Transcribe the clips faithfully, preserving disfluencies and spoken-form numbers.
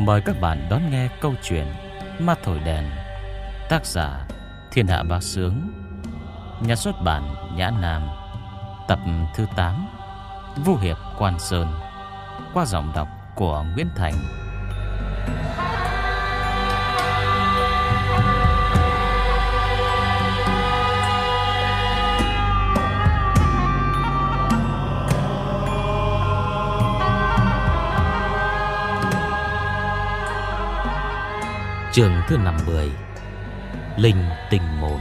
Mời các bạn đón nghe câu chuyện Ma Thổi Đèn, tác giả Thiên Hạ Bá Sướng, nhà xuất bản Nhã Nam, tập thứ tám, Vu Hiệp Quan Sơn, qua giọng đọc của Nguyễn Thành. Chương thứ năm mươi, Linh Tinh Môn.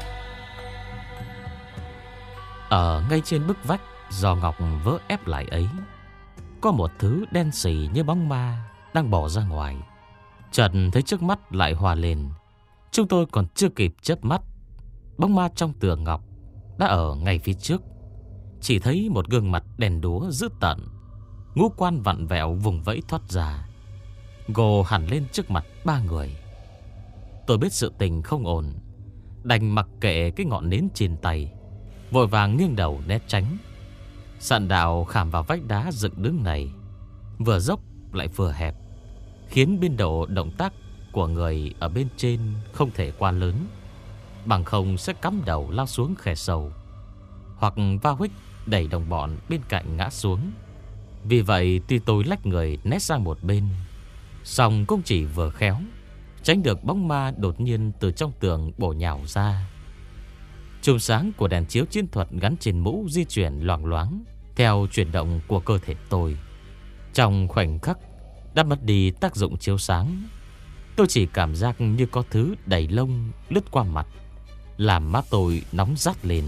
Ở ngay trên bức vách do ngọc vỡ ép lại ấy, có một thứ đen sì như bóng ma đang bò ra ngoài. Chợt thấy trước mắt lại hòa lên. Chúng tôi còn chưa kịp chớp mắt, bóng ma trong tường ngọc đã ở ngay phía trước. Chỉ thấy một gương mặt đen đúa dữ tợn, ngũ quan vặn vẹo vùng vẫy thoát ra, gồ hẳn lên trước mặt ba người. Tôi biết sự tình không ổn, đành mặc kệ cái ngọn nến trên tay, vội vàng nghiêng đầu né tránh. Sạn đạo khảm vào vách đá dựng đứng này vừa dốc lại vừa hẹp, khiến biên độ động tác của người ở bên trên không thể quá lớn, bằng không sẽ cắm đầu lao xuống khe sâu, hoặc va huých đẩy đồng bọn bên cạnh ngã xuống. Vì vậy tuy tôi lách người né sang một bên, song cũng chỉ vừa khéo tránh được bóng ma đột nhiên từ trong tường bổ nhào ra. Chùm sáng của đèn chiếu chiến thuật gắn trên mũ di chuyển loạng loáng theo chuyển động của cơ thể tôi. Trong khoảnh khắc đã mất đi tác dụng chiếu sáng, tôi chỉ cảm giác như có thứ đầy lông lướt qua mặt, làm mắt tôi nóng rát lên.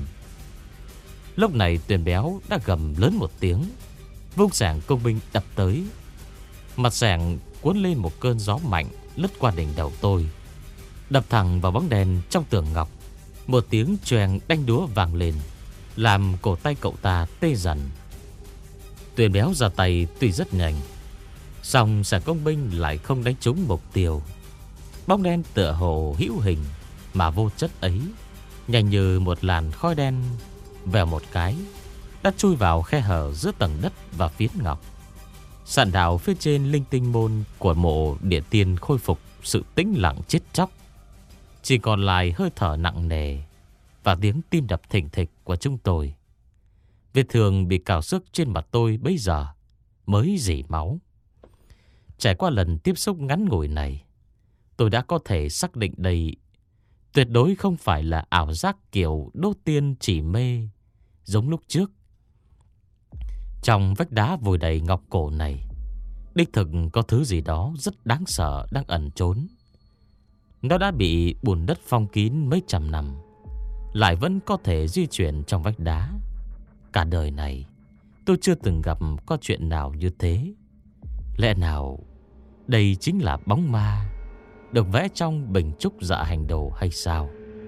Lúc này Tuyền Béo đã gầm lớn một tiếng, vung xẻng công binh đập tới. Mặt xẻng cuốn lên một cơn gió mạnh lướt qua đỉnh đầu tôi, đập thẳng vào bóng đèn trong tường ngọc. Một tiếng choeng đanh đúa vang lên, làm cổ tay cậu ta tê dần. Tuyền Béo ra tay tuy rất nhanh, song xẻng công binh lại không đánh trúng mục tiêu. Bóng đen tựa hồ hữu hình mà vô chất ấy, nhanh như một làn khói đen, vèo một cái đã chui vào khe hở giữa tầng đất và phiến ngọc. Sạn đạo phía trên linh tinh môn của mộ địa tiên khôi phục sự tĩnh lặng chết chóc, chỉ còn lại hơi thở nặng nề và tiếng tim đập thình thịch của chúng tôi. Vết thương bị cào xước trên mặt tôi bây giờ mới rỉ máu. Trải qua lần tiếp xúc ngắn ngủi này, tôi đã có thể xác định đây tuyệt đối không phải là ảo giác kiểu đô tiên chỉ mê giống lúc trước. Trong vách đá vùi đầy ngọc cổ này, đích thực có thứ gì đó rất đáng sợ đang ẩn trốn. Nó đã bị bùn đất phong kín mấy trăm năm, lại vẫn có thể di chuyển trong vách đá. Cả đời này tôi chưa từng gặp có chuyện nào như thế. Lẽ nào đây chính là bóng ma được vẽ trong bình trúc dạ hành đồ hay sao?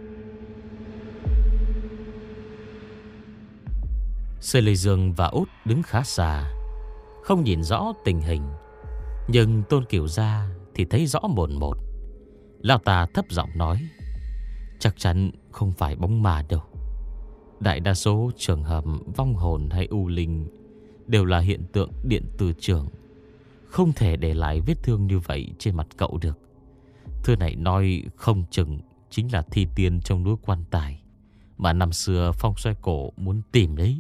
Sê Lê Dương và Út đứng khá xa, không nhìn rõ tình hình, nhưng Tôn Kiều Gia thì thấy rõ mồn một. Lão ta thấp giọng nói: chắc chắn không phải bóng ma đâu. Đại đa số trường hợp vong hồn hay u linh đều là hiện tượng điện từ trường, không thể để lại vết thương như vậy trên mặt cậu được. Thứ này nói không chừng chính là thi tiên trong núi Quan Tài mà năm xưa Phong Xoay Cổ muốn tìm đấy.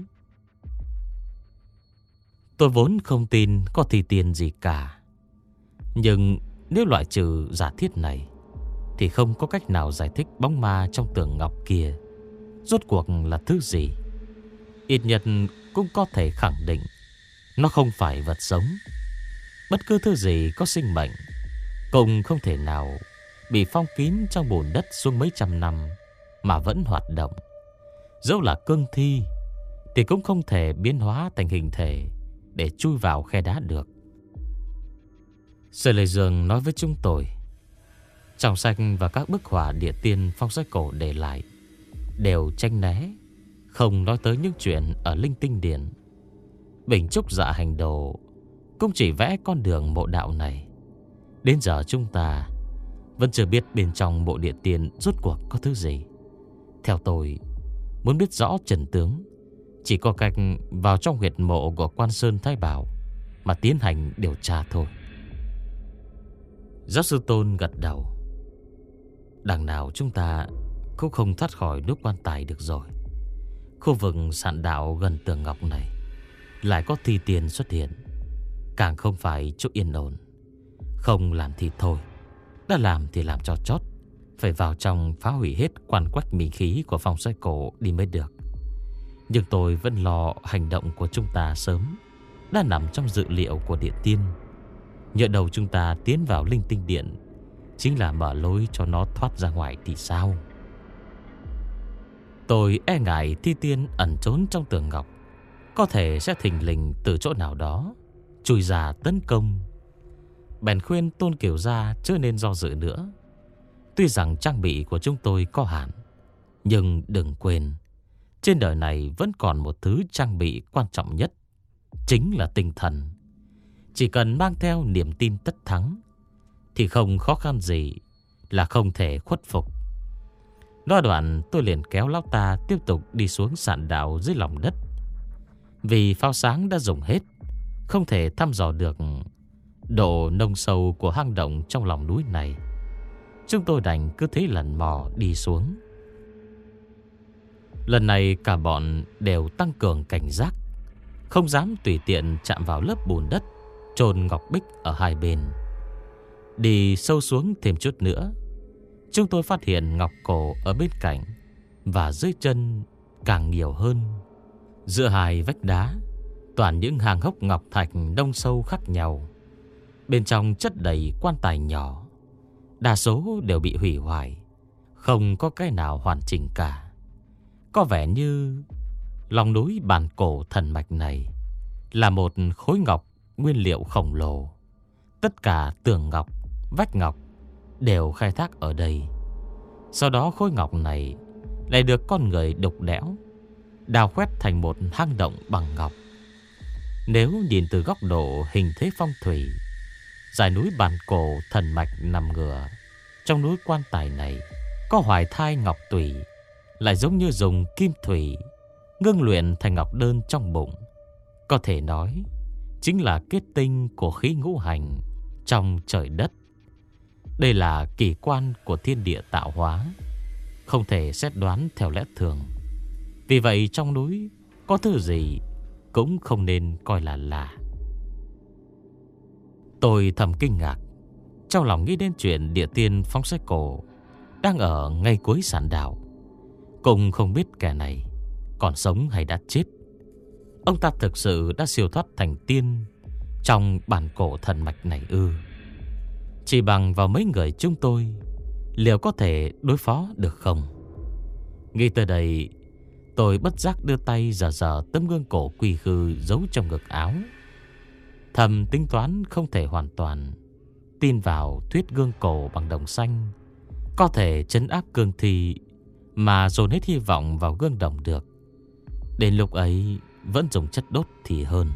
Tôi vốn không tin có thi tiên gì cả, nhưng nếu loại trừ giả thiết này thì không có cách nào giải thích bóng ma trong tường ngọc kia rốt cuộc là thứ gì. Ít nhất cũng có thể khẳng định nó không phải vật sống. Bất cứ thứ gì có sinh mệnh cũng không thể nào bị phong kín trong bùn đất suốt mấy trăm năm mà vẫn hoạt động. Dẫu là cương thi thì cũng không thể biến hóa thành hình thể để chui vào khe đá được. Sê Lê Dương nói với chúng tôi, trong sách và các bức họa địa tiên Phong Xoay Cổ để lại đều tranh né, không nói tới những chuyện ở linh tinh điển. Bình trúc dạ hành đồ cũng chỉ vẽ con đường mộ đạo này. Đến giờ chúng ta vẫn chưa biết bên trong mộ địa tiên rốt cuộc có thứ gì. Theo tôi, muốn biết rõ trần tướng, chỉ có cách vào trong huyệt mộ của Quan Sơn Thái Bảo mà tiến hành điều tra thôi. Giáo sư Tôn gật đầu. Đằng nào chúng ta cũng không thoát khỏi nút quan tài được rồi. Khu vực sạn đạo gần tường ngọc này lại có thi tiền xuất hiện, càng không phải chỗ yên ổn. Không làm thì thôi, đã làm thì làm cho chót. Phải vào trong phá hủy hết quan quách mỹ khí của phong xoay cổ đi mới được. Nhưng tôi vẫn lo hành động của chúng ta sớm đã nằm trong dự liệu của địa tiên. Nhỡ đầu chúng ta tiến vào linh tinh điện chính là mở lối cho nó thoát ra ngoài thì sao? Tôi e ngại thi tiên ẩn trốn trong tường ngọc có thể sẽ thình lình từ chỗ nào đó chui ra tấn công. Bèn khuyên Tôn Kiều Gia chưa nên do dự nữa. Tuy rằng trang bị của chúng tôi có hạn, nhưng đừng quên, trên đời này vẫn còn một thứ trang bị quan trọng nhất, chính là tinh thần. Chỉ cần mang theo niềm tin tất thắng thì không khó khăn gì là không thể khuất phục. Nói đoạn tôi liền kéo lão ta tiếp tục đi xuống sạn đạo dưới lòng đất. Vì pháo sáng đã dùng hết, không thể thăm dò được độ nông sâu của hang động trong lòng núi này. Chúng tôi đành cứ thế lần mò đi xuống. Lần này cả bọn đều tăng cường cảnh giác, không dám tùy tiện chạm vào lớp bùn đất chôn ngọc bích ở hai bên. Đi sâu xuống thêm chút nữa, chúng tôi phát hiện ngọc cổ ở bên cạnh và dưới chân càng nhiều hơn. Giữa hai vách đá toàn những hàng hốc ngọc thạch đông sâu khác nhau. Bên trong chất đầy quan tài nhỏ, đa số đều bị hủy hoại, không có cái nào hoàn chỉnh cả. Có vẻ như lòng núi bản cổ thần mạch này là một khối ngọc nguyên liệu khổng lồ. Tất cả tường ngọc, vách ngọc đều khai thác ở đây. Sau đó khối ngọc này lại được con người đục đẽo đào khoét thành một hang động bằng ngọc. Nếu nhìn từ góc độ hình thế phong thủy, dải núi bản cổ thần mạch nằm ngửa trong núi quan tài này có hoài thai ngọc tùy, lại giống như dùng kim thủy ngưng luyện thành ngọc đơn trong bụng. Có thể nói chính là kết tinh của khí ngũ hành trong trời đất. Đây là kỳ quan của thiên địa tạo hóa, không thể xét đoán theo lẽ thường. Vì vậy trong núi có thứ gì cũng không nên coi là lạ. Tôi thầm kinh ngạc, trong lòng nghĩ đến chuyện địa tiên phong sách cổ đang ở ngay cuối sàn đảo, cũng không biết kẻ này còn sống hay đã chết. Ông ta thực sự đã siêu thoát thành tiên trong bản cổ thần mạch này ư? Chỉ bằng vào mấy người chúng tôi, liệu có thể đối phó được không? Nghĩ tới đây, tôi bất giác đưa tay dở dở tấm gương cổ quỳ khư giấu trong ngực áo. Thầm tính toán không thể hoàn toàn tin vào thuyết gương cổ bằng đồng xanh có thể trấn áp cương thi, mà dồn hết hy vọng vào gương đồng được. Đến lúc ấy vẫn dùng chất đốt thì hơn.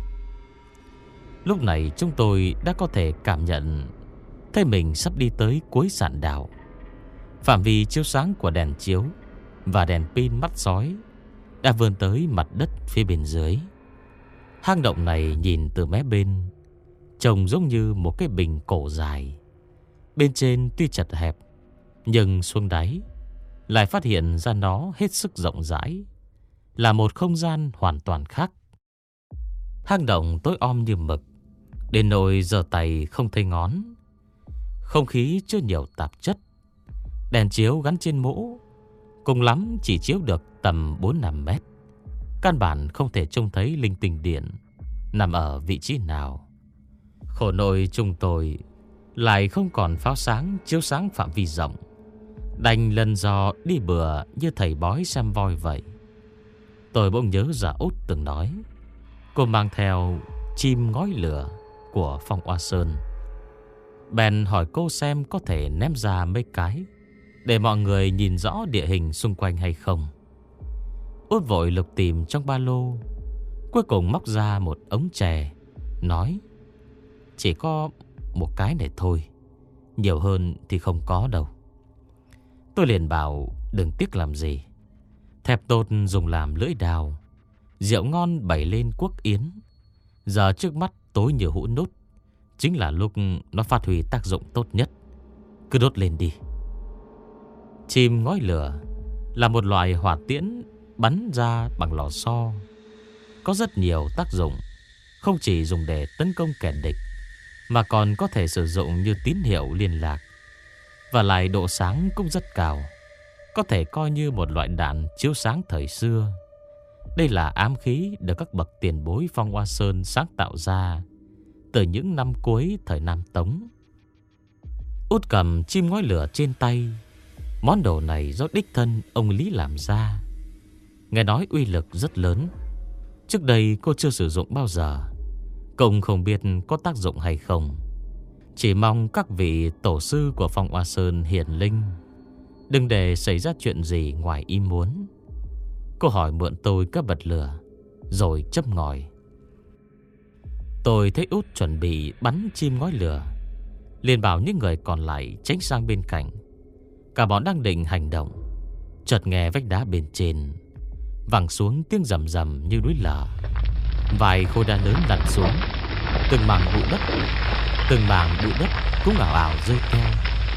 Lúc này chúng tôi đã có thể cảm nhận thấy mình sắp đi tới cuối sạn đảo. Phạm vi chiếu sáng của đèn chiếu và đèn pin mắt sói đã vươn tới mặt đất phía bên dưới. Hang động này nhìn từ mé bên trông giống như một cái bình cổ dài. Bên trên tuy chật hẹp, nhưng xuống đáy lại phát hiện ra nó hết sức rộng rãi, là một không gian hoàn toàn khác. Hang động tối om như mực, đến nỗi giơ tay không thấy ngón. Không khí chưa nhiều tạp chất. Đèn chiếu gắn trên mũ cùng lắm chỉ chiếu được tầm bốn năm mét. Căn bản không thể trông thấy linh tinh điện nằm ở vị trí nào. Khổ nỗi chúng tôi lại không còn pháo sáng chiếu sáng phạm vi rộng, đành lần dò đi bừa như thầy bói xem voi vậy. Tôi bỗng nhớ ra Út từng nói cô mang theo chim ngói lửa của Phong Oa Sơn. Bèn hỏi cô xem có thể ném ra mấy cái để mọi người nhìn rõ địa hình xung quanh hay không. Út vội lục tìm trong ba lô, cuối cùng móc ra một ống chè, nói chỉ có một cái này thôi, nhiều hơn thì không có đâu. Tôi liền bảo đừng tiếc làm gì. Thẹp tột dùng làm lưỡi đào, rượu ngon bày lên quốc yến. Giờ trước mắt tối như hũ nút, chính là lúc nó phát huy tác dụng tốt nhất. cứ đốt lên đi. Chim ngói lửa là một loại hỏa tiễn bắn ra bằng lò xo, có rất nhiều tác dụng, không chỉ dùng để tấn công kẻ địch, mà còn có thể sử dụng như tín hiệu liên lạc. Và lại độ sáng cũng rất cao, có thể coi như một loại đạn chiếu sáng thời xưa. Đây là ám khí được các bậc tiền bối Phong Hoa Sơn sáng tạo ra từ những năm cuối thời Nam Tống. Út cầm chim ngói lửa trên tay. Món đồ này do đích thân ông Lý làm ra. Nghe nói uy lực rất lớn. Trước đây cô chưa sử dụng bao giờ, cũng không biết có tác dụng hay không. Chỉ mong các vị tổ sư của Phong Hoa Sơn hiển linh, đừng để xảy ra chuyện gì ngoài ý muốn. Cô hỏi mượn tôi các bật lửa, rồi châm ngòi. Tôi thấy Út chuẩn bị bắn chim ngói lửa, liền bảo những người còn lại tránh sang bên cạnh. Cả bọn đang định hành động, chợt nghe vách đá bên trên vẳng xuống tiếng rầm rầm như núi lở. Vài khối đá lớn lăn xuống, từng mảng bụi đất, từng mảng bụi đất cũng ảo ảo rơi theo.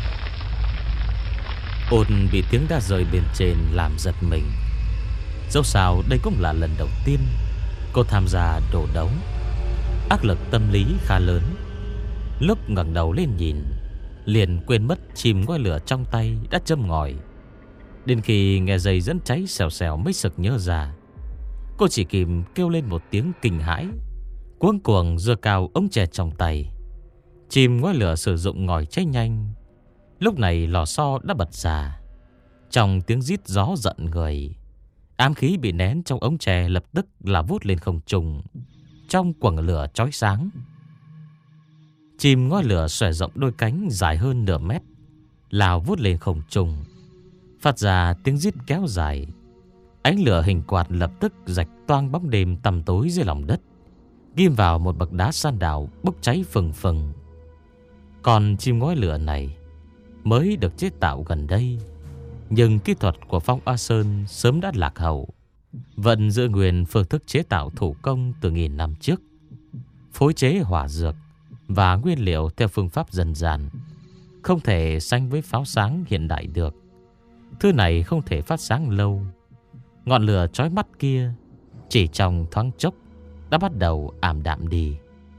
Ôn bị tiếng đá rơi bên trên làm giật mình. Dẫu sao đây cũng là lần đầu tiên cô tham gia đồ đấu, áp lực tâm lý khá lớn. Lúc ngẩng đầu lên nhìn, liền quên mất chim ngói lửa trong tay đã châm ngòi. Đến khi nghe dây dẫn cháy xèo xèo mới sực nhớ ra. Cô chỉ kịp kêu lên một tiếng kinh hãi, cuống cuồng giơ cao ống chè trong tay. Chim ngói lửa sử dụng ngòi cháy nhanh. Lúc này lò xo đã bật ra. Trong tiếng rít gió giận người, ám khí bị nén trong ống chè lập tức là vút lên không trung, trong quầng lửa chói sáng. Chim ngói lửa xòe rộng đôi cánh dài hơn nửa mét, lao vút lên không trung, phát ra tiếng rít kéo dài. Ánh lửa hình quạt lập tức rạch toang bóng đêm tăm tối dưới lòng đất, ghim vào một bậc đá san đảo bốc cháy phừng phừng. Còn chim ngói lửa này mới được chế tạo gần đây, nhưng kỹ thuật của Phong Hoa Sơn sớm đã lạc hậu, vẫn giữ nguyên phương thức chế tạo thủ công từ nghìn năm trước, phối chế hỏa dược và nguyên liệu theo phương pháp dân gian, không thể sánh với pháo sáng hiện đại được. Thứ này không thể phát sáng lâu. Ngọn lửa chói mắt kia chỉ trong thoáng chốc đã bắt đầu ảm đạm đi.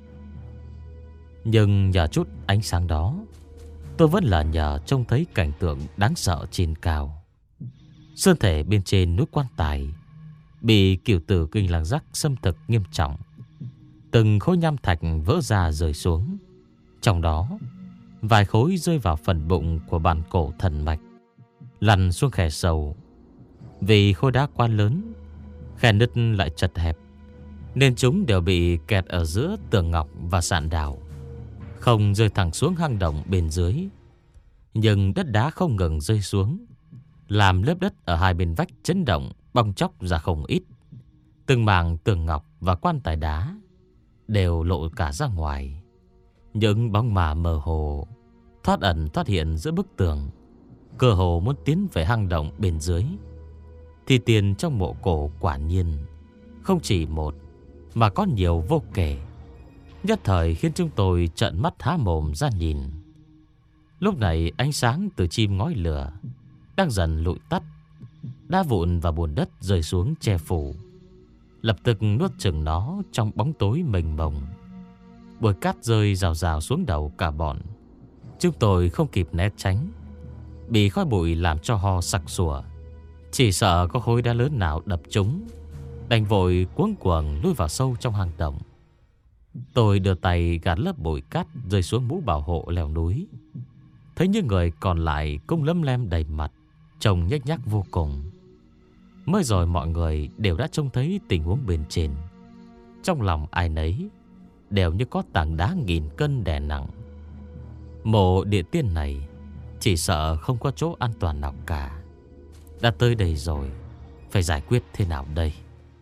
Nhưng nhờ chút ánh sáng đó, tôi vẫn là nhờ trông thấy cảnh tượng đáng sợ trên cao. Sơn thể bên trên núi Quan Tài bị cửu tử kinh lạc giác xâm thực nghiêm trọng. Từng khối nham thạch vỡ ra rơi xuống, trong đó vài khối rơi vào phần bụng của bản cổ thần mạch, lăn xuống khe sâu. Vì khối đá quá lớn, khe nứt lại chật hẹp, nên chúng đều bị kẹt ở giữa tường ngọc và sạn đào, không rơi thẳng xuống hang động bên dưới. Nhưng đất đá không ngừng rơi xuống, làm lớp đất ở hai bên vách chấn động, bong chóc ra không ít. Từng mảng tường ngọc và quan tài đá đều lộ cả ra ngoài. Những bóng ma mơ hồ thoát ẩn thoát hiện giữa bức tường, cơ hồ muốn tiến về hang động bên dưới. Thì tiền trong mộ cổ quả nhiên không chỉ một, mà có nhiều vô kể. Nhất thời khiến chúng tôi trợn mắt há mồm ra nhìn. Lúc này ánh sáng từ chim ngói lửa đang dần lụi tắt. Đá vụn và bùn đất rơi xuống che phủ, lập tức nuốt chửng nó trong bóng tối mênh mông. Bụi cát rơi rào rào xuống đầu cả bọn. Chúng tôi không kịp né tránh, bị khói bụi làm cho ho sặc sủa. Chỉ sợ có khối đá lớn nào đập trúng, đành vội cuống cuồng lùi vào sâu trong hang động. Tôi đưa tay gạt lớp bụi cát rơi xuống mũ bảo hộ leo núi. Thấy những người còn lại cũng lấm lem đầy mặt, trông nhếch nhác vô cùng. Mới rồi mọi người đều đã trông thấy tình huống bên trên. Trong lòng ai nấy đều như có tảng đá nghìn cân đè nặng. Mộ địa tiên này chỉ sợ không có chỗ an toàn nào cả. Đã tới đây rồi, phải giải quyết thế nào đây?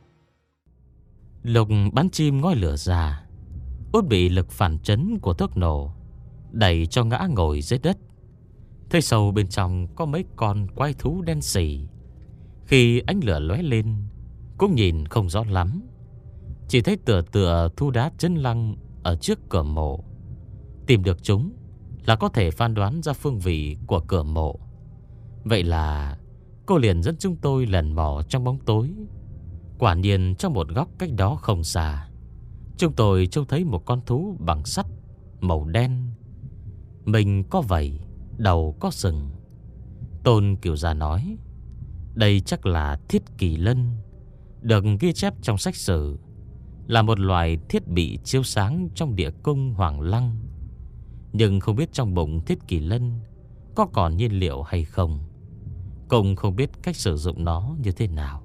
Lục bắn chim ngói lửa ra, Út bị lực phản chấn của thuốc nổ đẩy cho ngã ngồi dưới đất. Thấy sâu bên trong có mấy con quái thú đen sì. Khi ánh lửa lóe lên cũng nhìn không rõ lắm, chỉ thấy tựa tựa thu đá chân lăng ở trước cửa mộ. Tìm được chúng là có thể phán đoán ra phương vị của cửa mộ. Vậy là cô liền dẫn chúng tôi lần mò trong bóng tối. Quả nhiên trong một góc cách đó không xa, chúng tôi trông thấy một con thú bằng sắt màu đen, mình có vảy, đầu có sừng. Tôn Cửu Gia nói, đây chắc là thiết kỳ lân, được ghi chép trong sách sử là một loài thiết bị chiếu sáng trong địa cung Hoàng Lăng. Nhưng không biết trong bụng thiết kỳ lân có còn nhiên liệu hay không, cũng không biết cách sử dụng nó như thế nào.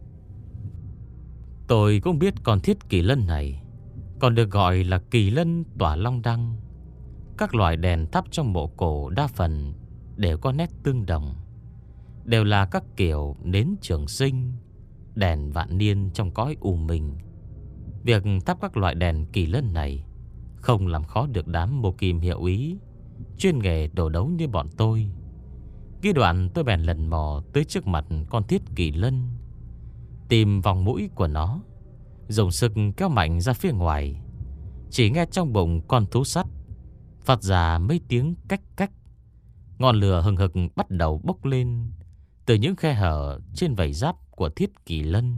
Tôi cũng biết con thiết kỳ lân này còn được gọi là kỳ lân tỏa long đăng. Các loại đèn thắp trong mộ cổ đa phần đều có nét tương đồng, đều là các kiểu nến trường sinh, đèn vạn niên trong cõi u minh. Việc thắp các loại đèn kỳ lân này không làm khó được đám mô kim hiệu ý chuyên nghề đổ đấu như bọn tôi. Ghi đoạn tôi bèn lần mò tới trước mặt con thiết kỳ lân, tìm vòng mũi của nó, dùng sức kéo mạnh ra phía ngoài. Chỉ nghe trong bụng con thú sắt phát ra mấy tiếng cách cách. Ngọn lửa hừng hực bắt đầu bốc lên từ những khe hở trên vảy giáp của thiết kỳ lân.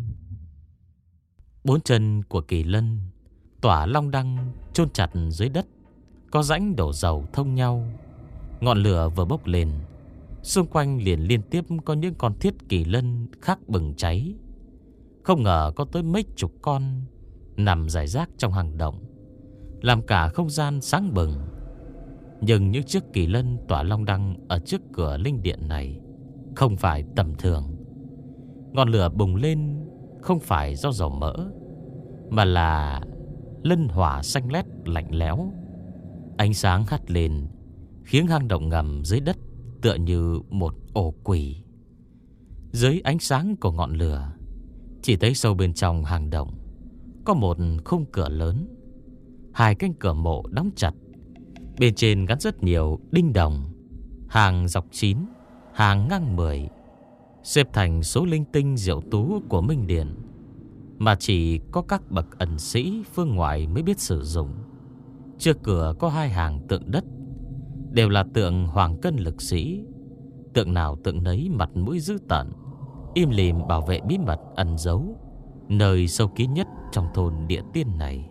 Bốn chân của kỳ lân tỏa long đăng chôn chặt dưới đất, có rãnh đổ dầu thông nhau. Ngọn lửa vừa bốc lên, xung quanh liền liên tiếp có những con thiết kỳ lân khác bừng cháy. Không ngờ có tới mấy chục con nằm rải rác trong hang động, làm cả không gian sáng bừng. Nhưng những chiếc kỳ lân tỏa long đăng ở trước cửa linh điện này không phải tầm thường. Ngọn lửa bùng lên không phải do dầu mỡ, mà là lân hỏa xanh lét lạnh lẽo. Ánh sáng hắt lên khiến hang động ngầm dưới đất tựa như một ổ quỷ. Dưới ánh sáng của ngọn lửa, chỉ thấy sâu bên trong hang động có một khung cửa lớn. Hai cánh cửa mộ đóng chặt, bên trên gắn rất nhiều đinh đồng, hàng dọc chín, hàng ngang mười, xếp thành số linh tinh diệu tú của Minh Điện, mà chỉ có các bậc ẩn sĩ phương ngoại mới biết sử dụng. Trước cửa có hai hàng tượng đất, đều là tượng hoàng cân lực sĩ. Tượng nào tượng nấy mặt mũi dữ tợn, im lìm bảo vệ bí mật ẩn giấu nơi sâu kín nhất trong thôn địa tiên này.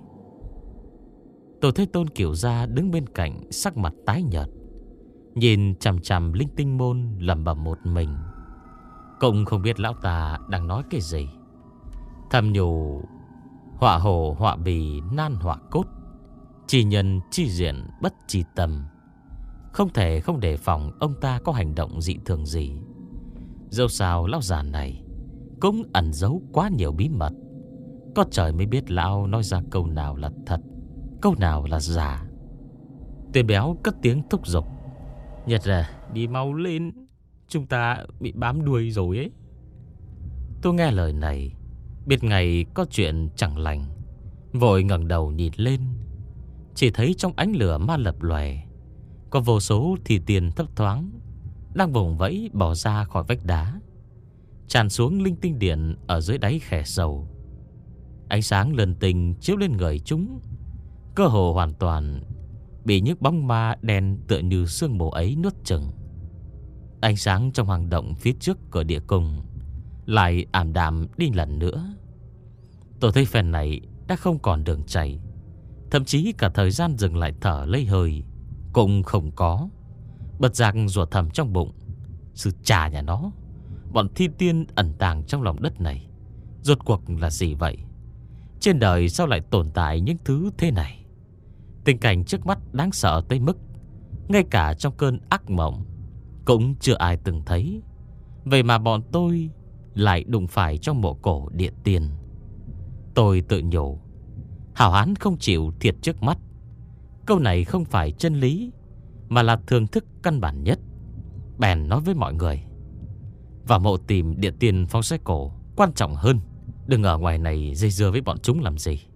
Tôi thấy Tôn Cửu Gia đứng bên cạnh, sắc mặt tái nhợt, nhìn chằm chằm linh tinh môn lẩm bẩm một mình. Cũng không biết lão ta đang nói cái gì. Thầm nhủ, họa hổ họa bì nan họa cốt, chỉ nhân chi diện bất chi tâm. Không thể không đề phòng ông ta có hành động dị thường gì. Dẫu sao lão già này cũng ẩn giấu quá nhiều bí mật, có trời mới biết lão nói ra câu nào là thật, câu nào là giả. Tuyền Béo cất tiếng thúc giục, Nhật à, đi mau lên, chúng ta bị bám đuôi rồi ấy. Tôi nghe lời này, biết ngày có chuyện chẳng lành, vội ngẩng đầu nhìn lên. Chỉ thấy trong ánh lửa ma lập lòe, có vô số thi tiền thấp thoáng đang vùng vẫy bỏ ra khỏi vách đá, tràn xuống linh tinh điện ở dưới đáy khe sâu. Ánh sáng lần tình chiếu lên người chúng, cơ hồ hoàn toàn bị những bóng ma đen tựa như sương mù ấy nuốt chửng. Ánh sáng trong hang động phía trước cửa địa cung lại ảm đạm đi lần nữa. Tôi thấy phen này đã không còn đường chạy, thậm chí cả thời gian dừng lại thở lấy hơi cũng không có. Bật giác rủa thầm trong bụng, sư trà nhà nó, bọn thi tiên ẩn tàng trong lòng đất này rốt cuộc là gì vậy? Trên đời sao lại tồn tại những thứ thế này? Tình cảnh trước mắt đáng sợ tới mức ngay cả trong cơn ác mộng cũng chưa ai từng thấy. Vậy mà bọn tôi lại đụng phải trong mộ cổ địa tiên. Tôi tự nhủ, hảo hán không chịu thiệt trước mắt. Câu này không phải chân lý, mà là thường thức căn bản nhất. Bèn nói với mọi người, vào mộ tìm địa tiên phong sách cổ quan trọng hơn, đừng ở ngoài này dây dưa với bọn chúng làm gì.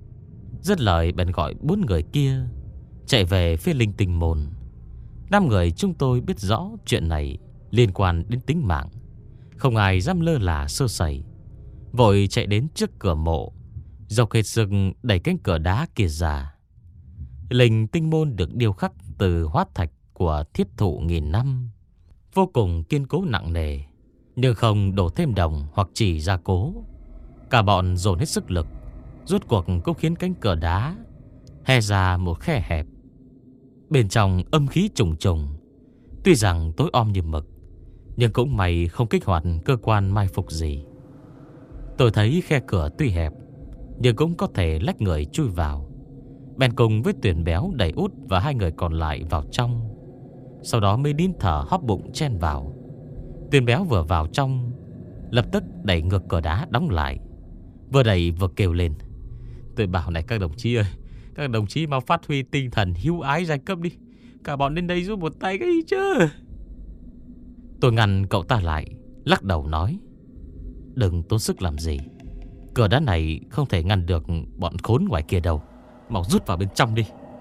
Dứt lời bèn gọi bốn người kia chạy về phía linh tinh môn. Năm người chúng tôi biết rõ chuyện này liên quan đến tính mạng, không ai dám lơ là sơ sẩy, vội chạy đến trước cửa mộ, dọc hết sức đẩy cánh cửa đá kia ra. Linh tinh môn được điêu khắc từ hóa thạch của thiết thụ nghìn năm, vô cùng kiên cố nặng nề, nhưng không đổ thêm đồng hoặc chỉ gia cố. Cả bọn dồn hết sức lực, rốt cuộc cũng khiến cánh cửa đá hé ra một khe hẹp. Bên trong âm khí trùng trùng, tuy rằng tối om như mực, nhưng cũng may không kích hoạt cơ quan mai phục gì. Tôi thấy khe cửa tuy hẹp, nhưng cũng có thể lách người chui vào. Bèn cùng với Tuyền Béo đẩy Út và hai người còn lại vào trong, sau đó mới nín thở hóp bụng chen vào. Tuyền Béo vừa vào trong, lập tức đẩy ngược cửa đá đóng lại, vừa đẩy vừa kêu lên: "Tôi bảo này các đồng chí ơi, các đồng chí mau phát huy tinh thần hiếu ái giai cấp đi. Cả bọn đến đây giúp một tay cái gì chứ." Tôi ngăn cậu ta lại, lắc đầu nói: "Đừng tốn sức làm gì. Cửa đá này không thể ngăn được bọn khốn ngoài kia đâu. Mau rút vào bên trong đi."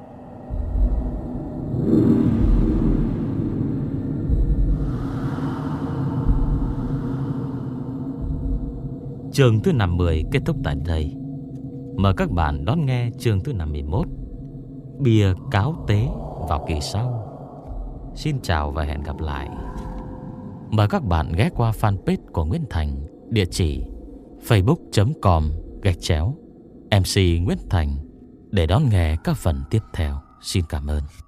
Chương thứ năm mươi kết thúc tại đây. Mời các bạn đón nghe chương thứ năm mươi mốt, Bia cáo tế, vào kỳ sau. Xin chào và hẹn gặp lại. Mời các bạn ghé qua fanpage của Nguyễn Thành, địa chỉ facebook.com gạch chéo MC Nguyễn Thành để đón nghe các phần tiếp theo. Xin cảm ơn.